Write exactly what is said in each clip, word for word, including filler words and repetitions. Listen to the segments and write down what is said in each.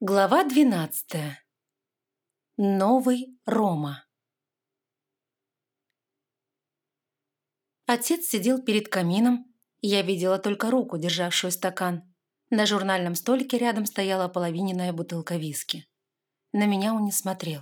Глава двенадцатая. Новый Рома. Отец сидел перед камином, и я видела только руку, державшую стакан. На журнальном столике рядом стояла ополовиненная бутылка виски. На меня он не смотрел.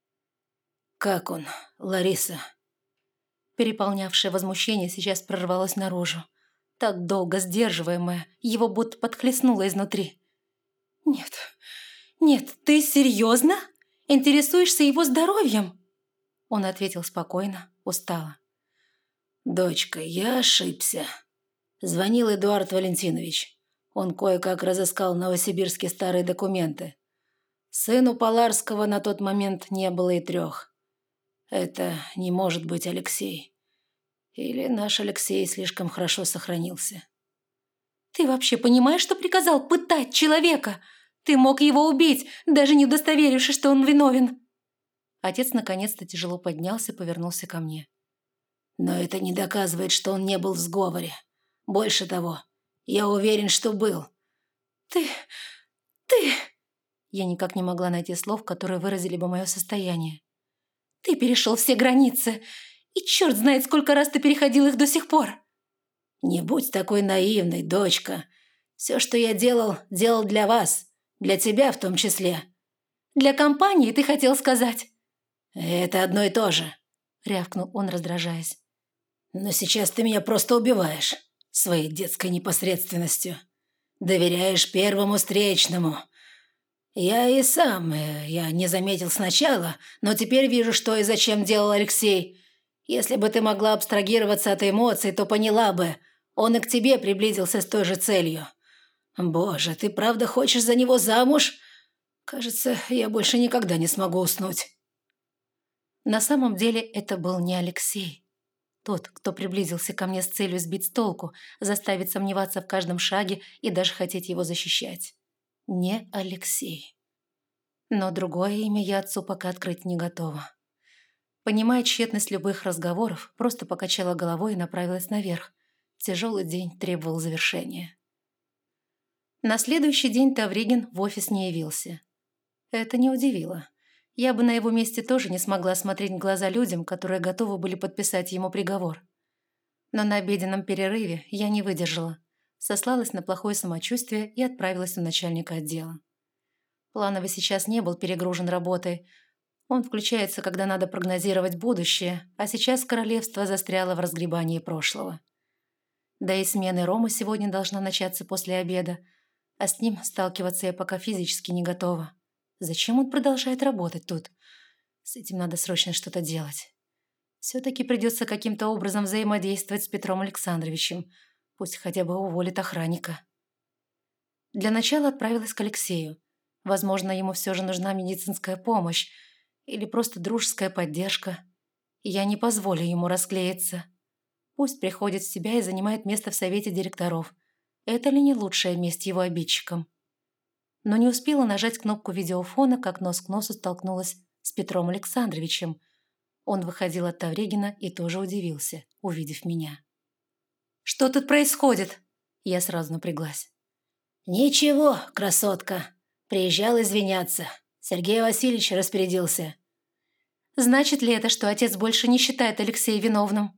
«Как он, Лариса?» Переполнявшее возмущение сейчас прорвалось наружу. Так долго сдерживаемое, его будто подхлестнуло изнутри. «Нет, нет, ты серьезно? Интересуешься его здоровьем?» Он ответил спокойно, устало. «Дочка, я ошибся. Звонил Эдуард Валентинович. Он кое-как разыскал в Новосибирске старые документы. Сыну Поларского на тот момент не было и трех. Это не может быть Алексей. Или наш Алексей слишком хорошо сохранился». «Ты вообще понимаешь, что приказал пытать человека? Ты мог его убить, даже не удостоверившись, что он виновен». Отец наконец-то тяжело поднялся и повернулся ко мне. «Но это не доказывает, что он не был в сговоре. Больше того, я уверен, что был». «Ты... ты...» Я никак не могла найти слов, которые выразили бы мое состояние. «Ты перешел все границы, и черт знает, сколько раз ты переходил их до сих пор». «Не будь такой наивной, дочка. Все, что я делал, делал для вас. Для тебя в том числе». «Для компании, ты хотел сказать?» «Это одно и то же», — рявкнул он, раздражаясь. «Но сейчас ты меня просто убиваешь своей детской непосредственностью. Доверяешь первому встречному. Я и сам, э, я не заметил сначала, но теперь вижу, что и зачем делал Алексей. Если бы ты могла абстрагироваться от эмоций, то поняла бы, он и к тебе приблизился с той же целью. Боже, ты правда хочешь за него замуж? Кажется, я больше никогда не смогу уснуть». На самом деле это был не Алексей. Тот, кто приблизился ко мне с целью сбить с толку, заставить сомневаться в каждом шаге и даже хотеть его защищать. Не Алексей. Но другое имя я отцу пока открыть не готова. Понимая тщетность любых разговоров, просто покачала головой и направилась наверх. Тяжелый день требовал завершения. На следующий день Тавригин в офис не явился. Это не удивило. Я бы на его месте тоже не смогла смотреть в глаза людям, которые готовы были подписать ему приговор. Но на обеденном перерыве я не выдержала, сослалась на плохое самочувствие и отправилась у начальника отдела. Плановый сейчас не был перегружен работой. Он включается, когда надо прогнозировать будущее, а сейчас королевство застряло в разгребании прошлого. Да и смена Ромы сегодня должна начаться после обеда, а с ним сталкиваться я пока физически не готова. Зачем он продолжает работать тут? С этим надо срочно что-то делать. Все-таки придется каким-то образом взаимодействовать с Петром Александровичем. Пусть хотя бы уволит охранника. Для начала отправилась к Алексею. Возможно, ему все же нужна медицинская помощь или просто дружеская поддержка. И я не позволю ему расклеиться. Пусть приходит в себя и занимает место в совете директоров. Это ли не лучшая месть его обидчикам? Но не успела нажать кнопку видеофона, как нос к носу столкнулась с Петром Александровичем. Он выходил от Тавригина и тоже удивился, увидев меня. «Что тут происходит?» Я сразу напряглась. «Ничего, красотка. Приезжал извиняться. Сергей Васильевич распорядился». «Значит ли это, что отец больше не считает Алексея виновным?»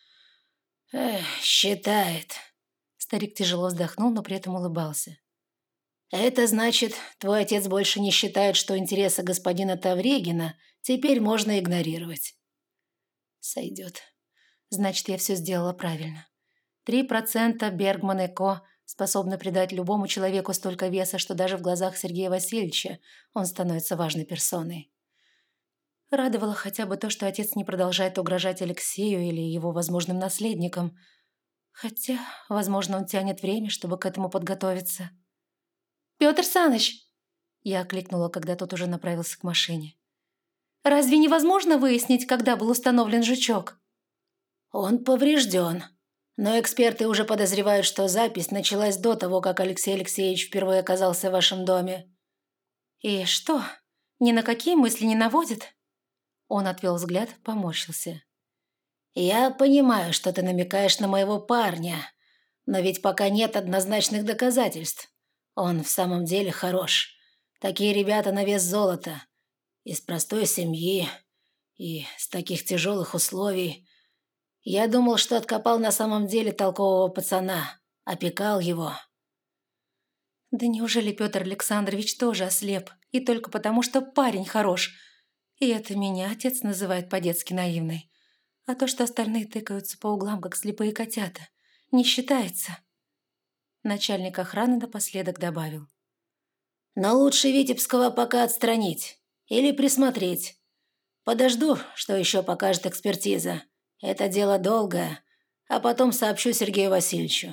«Эх, считает». Старик тяжело вздохнул, но при этом улыбался. «Это значит, твой отец больше не считает, что интересы господина Тавригина теперь можно игнорировать». «Сойдет. Значит, я все сделала правильно. Три процента Бергман и Ко способны придать любому человеку столько веса, что даже в глазах Сергея Васильевича он становится важной персоной». Радовало хотя бы то, что отец не продолжает угрожать Алексею или его возможным наследникам. Хотя, возможно, он тянет время, чтобы к этому подготовиться. «Петр Саныч!» Я окликнула, когда тот уже направился к машине. «Разве невозможно выяснить, когда был установлен жучок?» «Он поврежден. Но эксперты уже подозревают, что запись началась до того, как Алексей Алексеевич впервые оказался в вашем доме». «И что, ни на какие мысли не наводит?» Он отвел взгляд, поморщился. «Я понимаю, что ты намекаешь на моего парня, но ведь пока нет однозначных доказательств. Он в самом деле хорош. Такие ребята на вес золота. Из простой семьи и с таких тяжелых условий. Я думал, что откопал на самом деле толкового пацана, опекал его. Да неужели Петр Александрович тоже ослеп? И только потому, что парень хорош. И это меня отец называет по-детски наивной. А то, что остальные тыкаются по углам, как слепые котята, не считается. Начальник охраны напоследок добавил. Но лучше Витебского пока отстранить или присмотреть. Подожду, что еще покажет экспертиза. Это дело долгое, а потом сообщу Сергею Васильевичу.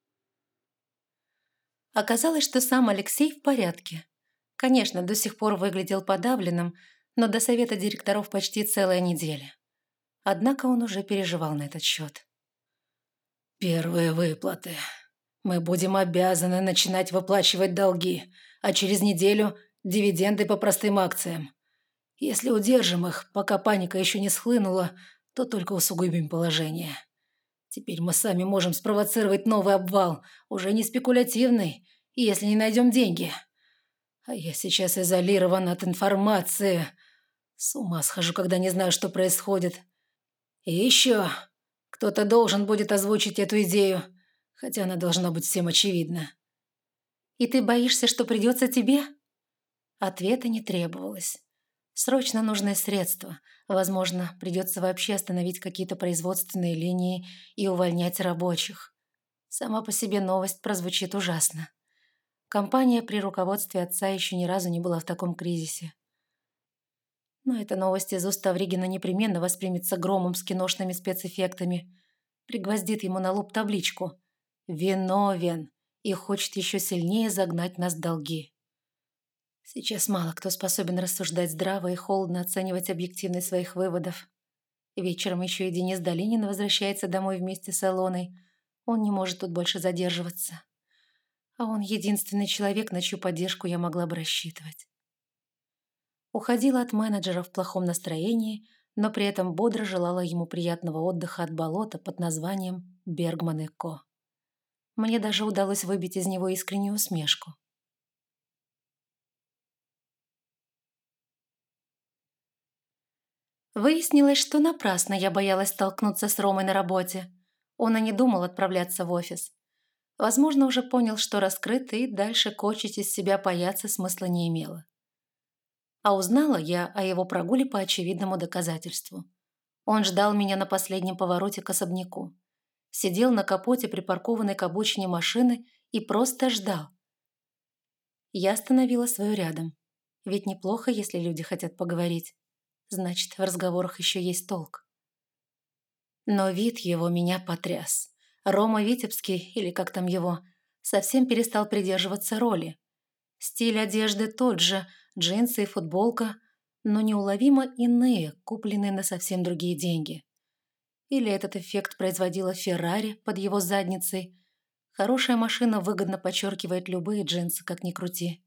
Оказалось, что сам Алексей в порядке. Конечно, до сих пор выглядел подавленным, но до совета директоров почти целая неделя. Однако он уже переживал на этот счет. Первые выплаты. Мы будем обязаны начинать выплачивать долги, а через неделю дивиденды по простым акциям. Если удержим их, пока паника еще не схлынула, то только усугубим положение. Теперь мы сами можем спровоцировать новый обвал, уже не спекулятивный, если не найдем деньги. А я сейчас изолирован от информации. С ума схожу, когда не знаю, что происходит. И еще, кто-то должен будет озвучить эту идею, хотя она должна быть всем очевидна. «И ты боишься, что придется тебе?» Ответа не требовалось. Срочно нужны средства. Возможно, придется вообще остановить какие-то производственные линии и увольнять рабочих. Сама по себе новость прозвучит ужасно. Компания при руководстве отца еще ни разу не была в таком кризисе. Но эта новость из уст Тавригина непременно воспримется громом с киношными спецэффектами. Пригвоздит ему на лоб табличку «Виновен» и хочет еще сильнее загнать нас в долги. Сейчас мало кто способен рассуждать здраво и холодно оценивать объективность своих выводов. Вечером еще и Денис Долинин возвращается домой вместе с Илоной. Он не может тут больше задерживаться. А он единственный человек, на чью поддержку я могла бы рассчитывать. Уходила от менеджера в плохом настроении, но при этом бодро желала ему приятного отдыха от болота под названием «Бергман и Ко». Мне даже удалось выбить из него искреннюю усмешку. Выяснилось, что напрасно я боялась столкнуться с Ромой на работе. Он и не думал отправляться в офис. Возможно, уже понял, что раскрыт, и дальше кочить из себя паяться смысла не имело. А узнала я о его прогуле по очевидному доказательству. Он ждал меня на последнем повороте к особняку. Сидел на капоте припаркованной к обочине машины и просто ждал. Я остановила свою рядом. Ведь неплохо, если люди хотят поговорить. Значит, в разговорах еще есть толк. Но вид его меня потряс. Рома Витебский, или как там его, совсем перестал придерживаться роли. Стиль одежды тот же, джинсы и футболка, но неуловимо иные, купленные на совсем другие деньги. Или этот эффект производила Феррари под его задницей. Хорошая машина выгодно подчеркивает любые джинсы, как ни крути.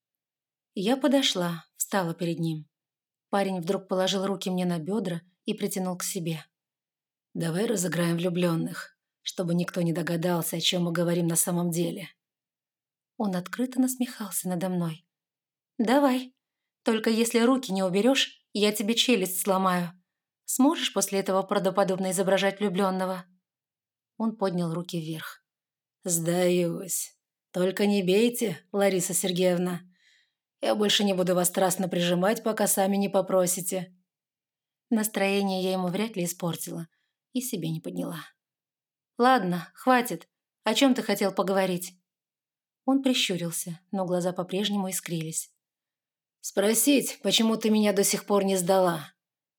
Я подошла, встала перед ним. Парень вдруг положил руки мне на бедра и притянул к себе. «Давай разыграем влюбленных, чтобы никто не догадался, о чем мы говорим на самом деле». Он открыто насмехался надо мной. «Давай. Только если руки не уберешь, я тебе челюсть сломаю. Сможешь после этого правдоподобно изображать влюбленного?» Он поднял руки вверх. «Сдаюсь. Только не бейте, Лариса Сергеевна. Я больше не буду вас страстно прижимать, пока сами не попросите». Настроение я ему вряд ли испортила и себе не подняла. «Ладно, хватит. О чем ты хотел поговорить?» Он прищурился, но глаза по-прежнему искрились. «Спросить, почему ты меня до сих пор не сдала?»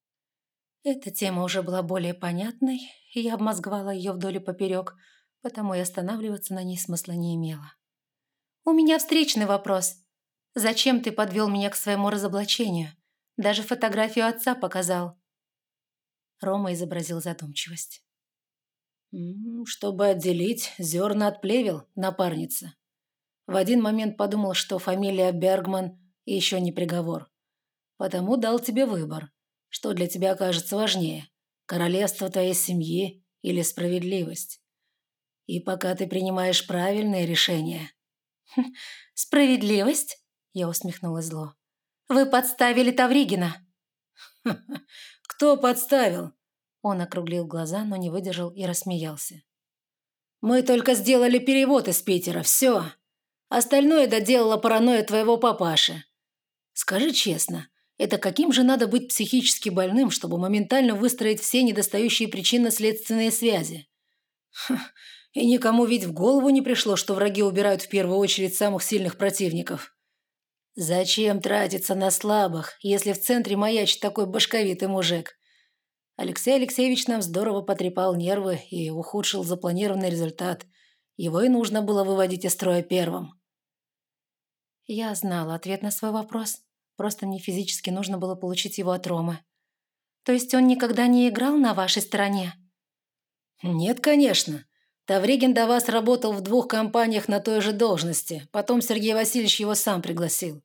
Эта тема уже была более понятной, и я обмозговала ее вдоль и поперек, потому и останавливаться на ней смысла не имела. «У меня встречный вопрос. Зачем ты подвел меня к своему разоблачению? Даже фотографию отца показал». Рома изобразил задумчивость. «Чтобы отделить зерна от плевел, напарница. В один момент подумал, что фамилия Бергман еще не приговор. Потому дал тебе выбор, что для тебя окажется важнее, королевство твоей семьи или справедливость. И пока ты принимаешь правильные решения...» «Справедливость?» Я усмехнулась зло. «Вы подставили Тавригина!» «Кто подставил?» Он округлил глаза, но не выдержал и рассмеялся. «Мы только сделали перевод из Питера, все. Остальное доделала паранойя твоего папаши. Скажи честно, это каким же надо быть психически больным, чтобы моментально выстроить все недостающие причинно-следственные связи? Ха, и никому ведь в голову не пришло, что враги убирают в первую очередь самых сильных противников. Зачем тратиться на слабых, если в центре маячит такой башковитый мужик? Алексей Алексеевич нам здорово потрепал нервы и ухудшил запланированный результат. Его и нужно было выводить из строя первым». Я знала ответ на свой вопрос. Просто мне физически нужно было получить его от Ромы. «То есть он никогда не играл на вашей стороне?» «Нет, конечно. Тавригин до вас работал в двух компаниях на той же должности. Потом Сергей Васильевич его сам пригласил.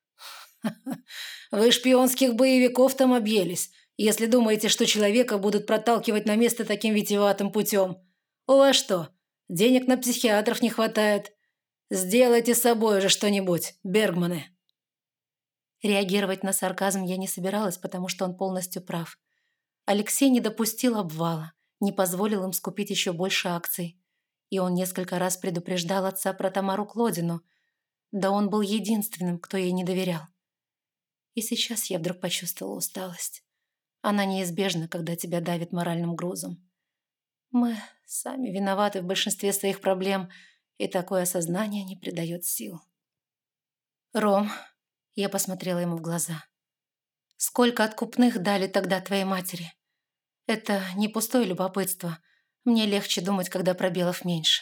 Вы шпионских боевиков там объелись, если думаете, что человека будут проталкивать на место таким витиеватым путем. У вас что, денег на психиатров не хватает? Сделайте с собой же что-нибудь, Бергманы». Реагировать на сарказм я не собиралась, потому что он полностью прав. Алексей не допустил обвала, не позволил им скупить еще больше акций. И он несколько раз предупреждал отца про Тамару Клодину. Да он был единственным, кто ей не доверял. И сейчас я вдруг почувствовала усталость. Она неизбежна, когда тебя давит моральным грузом. Мы сами виноваты в большинстве своих проблем, и такое осознание не придает сил. «Ром», — я посмотрела ему в глаза, — «сколько откупных дали тогда твоей матери? Это не пустое любопытство. Мне легче думать, когда пробелов меньше».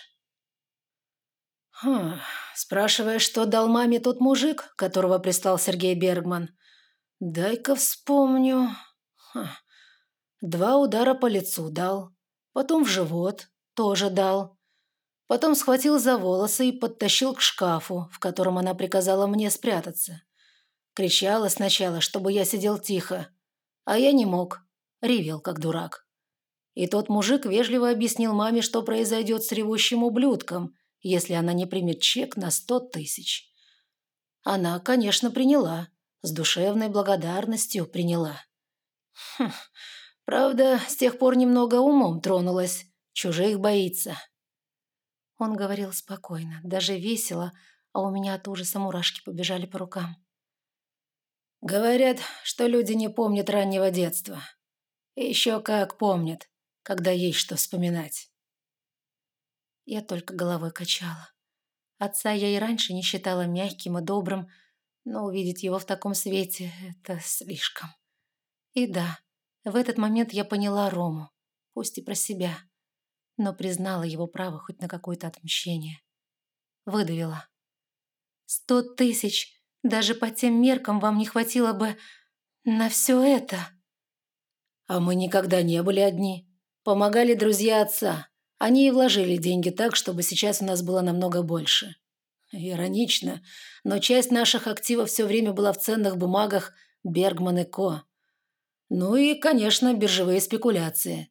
Хм, спрашиваешь, что дал маме тот мужик, которого прислал Сергей Бергман? Дай-ка вспомню. Хм. Два удара по лицу дал, потом в живот тоже дал. Потом схватил за волосы и подтащил к шкафу, в котором она приказала мне спрятаться. Кричала сначала, чтобы я сидел тихо, а я не мог, ревел как дурак. И тот мужик вежливо объяснил маме, что произойдет с ревущим ублюдком, если она не примет чек на сто тысяч. Она, конечно, приняла, с душевной благодарностью приняла. Хм, правда, с тех пор немного умом тронулась, чужих боится. Он говорил спокойно, даже весело, а у меня от ужаса мурашки побежали по рукам. Говорят, что люди не помнят раннего детства. И еще как помнят, когда есть что вспоминать. Я только головой качала. Отца я и раньше не считала мягким и добрым, но увидеть его в таком свете – это слишком. И да, в этот момент я поняла Рому, пусть и про себя, но признала его право хоть на какое-то отмщение. Выдавила. «Сто тысяч! Даже по тем меркам вам не хватило бы на все это!» А мы никогда не были одни. Помогали друзья отца. Они и вложили деньги так, чтобы сейчас у нас было намного больше. Иронично, но часть наших активов все время была в ценных бумагах Бергман и Ко. Ну и, конечно, биржевые спекуляции.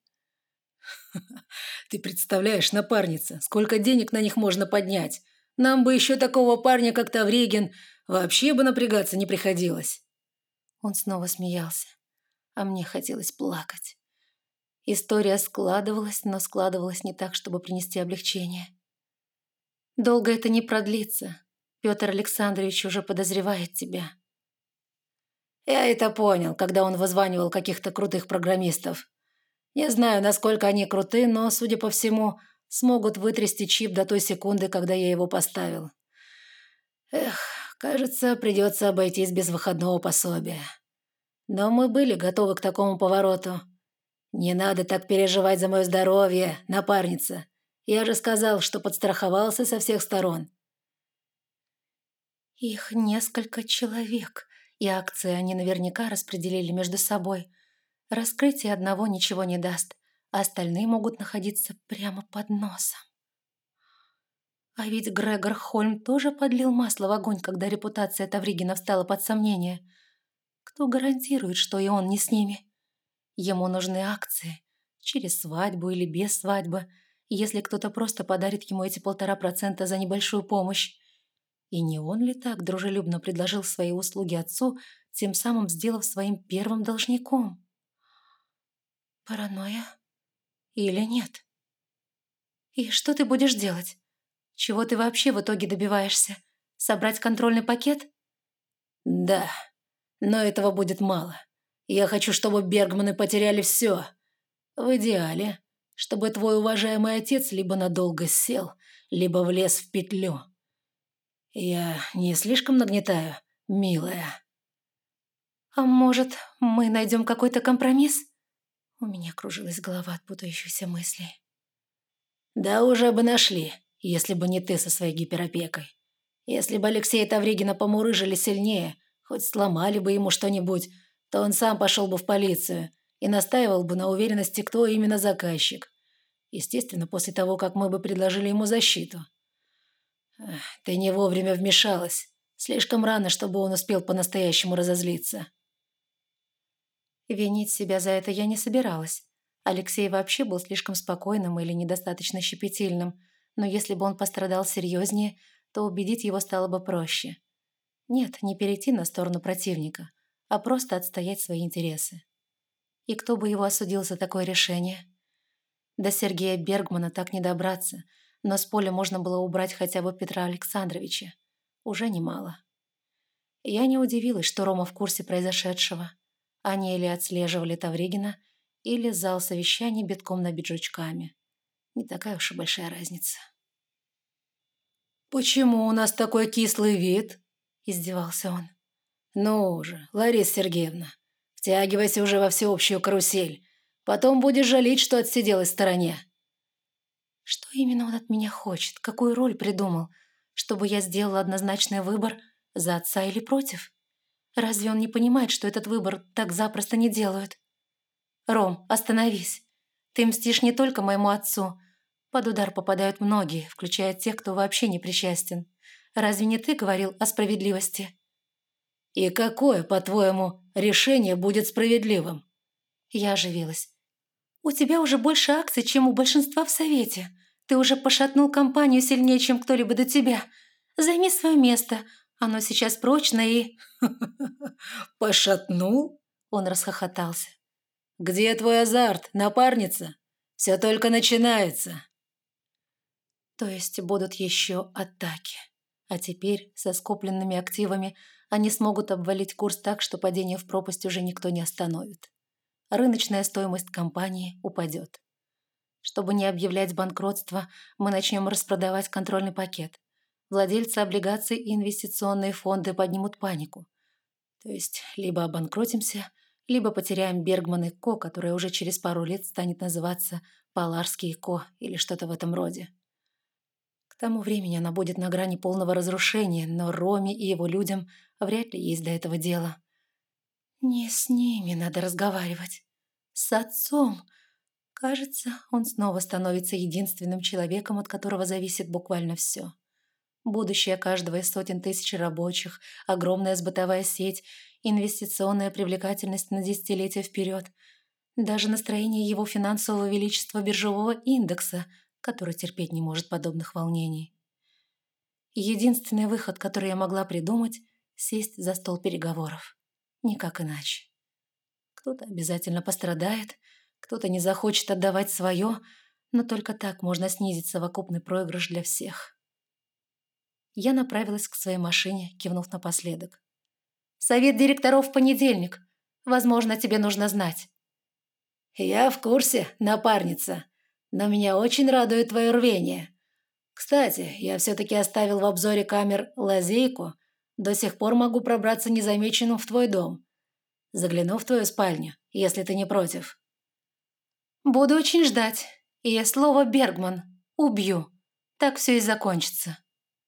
Ты представляешь, напарница, сколько денег на них можно поднять? Нам бы еще такого парня, как Тавригин, вообще бы напрягаться не приходилось. Он снова смеялся, а мне хотелось плакать. История складывалась, но складывалась не так, чтобы принести облегчение. «Долго это не продлится. Петр Александрович уже подозревает тебя». Я это понял, когда он вызванивал каких-то крутых программистов. Не знаю, насколько они круты, но, судя по всему, смогут вытрясти чип до той секунды, когда я его поставил. Эх, кажется, придется обойтись без выходного пособия. Но мы были готовы к такому повороту. Не надо так переживать за мое здоровье, напарница. Я же сказал, что подстраховался со всех сторон. Их несколько человек, и акции они наверняка распределили между собой. Раскрытие одного ничего не даст, а остальные могут находиться прямо под носом. А ведь Грегор Хольм тоже подлил масло в огонь, когда репутация Тавригина встала под сомнение. Кто гарантирует, что и он не с ними? Ему нужны акции, через свадьбу или без свадьбы, если кто-то просто подарит ему эти полтора процента за небольшую помощь. И не он ли так дружелюбно предложил свои услуги отцу, тем самым сделав своим первым должником? Паранойя? Или нет? И что ты будешь делать? Чего ты вообще в итоге добиваешься? Собрать контрольный пакет? Да, но этого будет мало. Я хочу, чтобы Бергманы потеряли все. В идеале, чтобы твой уважаемый отец либо надолго сел, либо влез в петлю. Я не слишком нагнетаю, милая? А может, мы найдем какой-то компромисс? У меня кружилась голова от путающихся мыслей. Да уже бы нашли, если бы не ты со своей гиперопекой. Если бы Алексея Тавригина помурыжили сильнее, хоть сломали бы ему что-нибудь, то он сам пошел бы в полицию и настаивал бы на уверенности, кто именно заказчик. Естественно, после того, как мы бы предложили ему защиту. Эх, ты не вовремя вмешалась. Слишком рано, чтобы он успел по-настоящему разозлиться. Винить себя за это я не собиралась. Алексей вообще был слишком спокойным или недостаточно щепетильным, но если бы он пострадал серьезнее, то убедить его стало бы проще. Нет, не перейти на сторону противника, а просто отстоять свои интересы. И кто бы его осудил за такое решение? До Сергея Бергмана так не добраться, но с поля можно было убрать хотя бы Петра Александровича. Уже немало. Я не удивилась, что Рома в курсе произошедшего. Они или отслеживали Тавригина, или зал совещаний битком набит жучками. Не такая уж и большая разница. «Почему у нас такой кислый вид?» – издевался он. «Ну же, Лариса Сергеевна, втягивайся уже во всеобщую карусель. Потом будешь жалеть, что отсиделась в стороне». Что именно он от меня хочет? Какую роль придумал? Чтобы я сделала однозначный выбор за отца или против? Разве он не понимает, что этот выбор так запросто не делают? Ром, остановись. Ты мстишь не только моему отцу. Под удар попадают многие, включая тех, кто вообще не причастен. Разве не ты говорил о справедливости? И какое, по-твоему, решение будет справедливым? Я оживилась. У тебя уже больше акций, чем у большинства в Совете. Ты уже пошатнул компанию сильнее, чем кто-либо до тебя. Займи свое место. Оно сейчас прочно и... Пошатнул? Он расхохотался. Где твой азарт, напарница? Все только начинается. То есть будут еще атаки. А теперь со скопленными активами они смогут обвалить курс так, что падение в пропасть уже никто не остановит. Рыночная стоимость компании упадет. Чтобы не объявлять банкротство, мы начнем распродавать контрольный пакет. Владельцы облигаций и инвестиционные фонды поднимут панику. То есть либо обанкротимся, либо потеряем Бергман и Ко, которая уже через пару лет станет называться Поларский и Ко или что-то в этом роде. К тому времени она будет на грани полного разрушения, но Роме и его людям вряд ли есть до этого дело. Не с ними надо разговаривать. С отцом. Кажется, он снова становится единственным человеком, от которого зависит буквально все. Будущее каждого из сотен тысяч рабочих, огромная сбытовая сеть, инвестиционная привлекательность на десятилетия вперед. Даже настроение его финансового величества биржевого индекса, который терпеть не может подобных волнений. Единственный выход, который я могла придумать – сесть за стол переговоров. Никак иначе. Кто-то обязательно пострадает, кто-то не захочет отдавать свое, но только так можно снизить совокупный проигрыш для всех. Я направилась к своей машине, кивнув напоследок. «Совет директоров в понедельник. Возможно, тебе нужно знать». «Я в курсе, напарница, но меня очень радует твое рвение. Кстати, я все-таки оставил в обзоре камер лазейку. До сих пор могу пробраться незамеченным в твой дом. Загляну в твою спальню, если ты не против». «Буду очень ждать. И слово Бергман. Убью. Так все и закончится».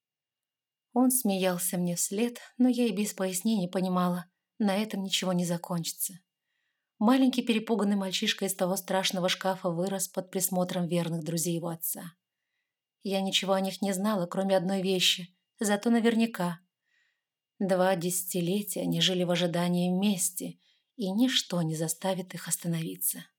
Он смеялся мне вслед, но я и без пояснений понимала, на этом ничего не закончится. Маленький перепуганный мальчишка из того страшного шкафа вырос под присмотром верных друзей его отца. Я ничего о них не знала, кроме одной вещи, зато наверняка. Два десятилетия они жили в ожидании мести, и ничто не заставит их остановиться.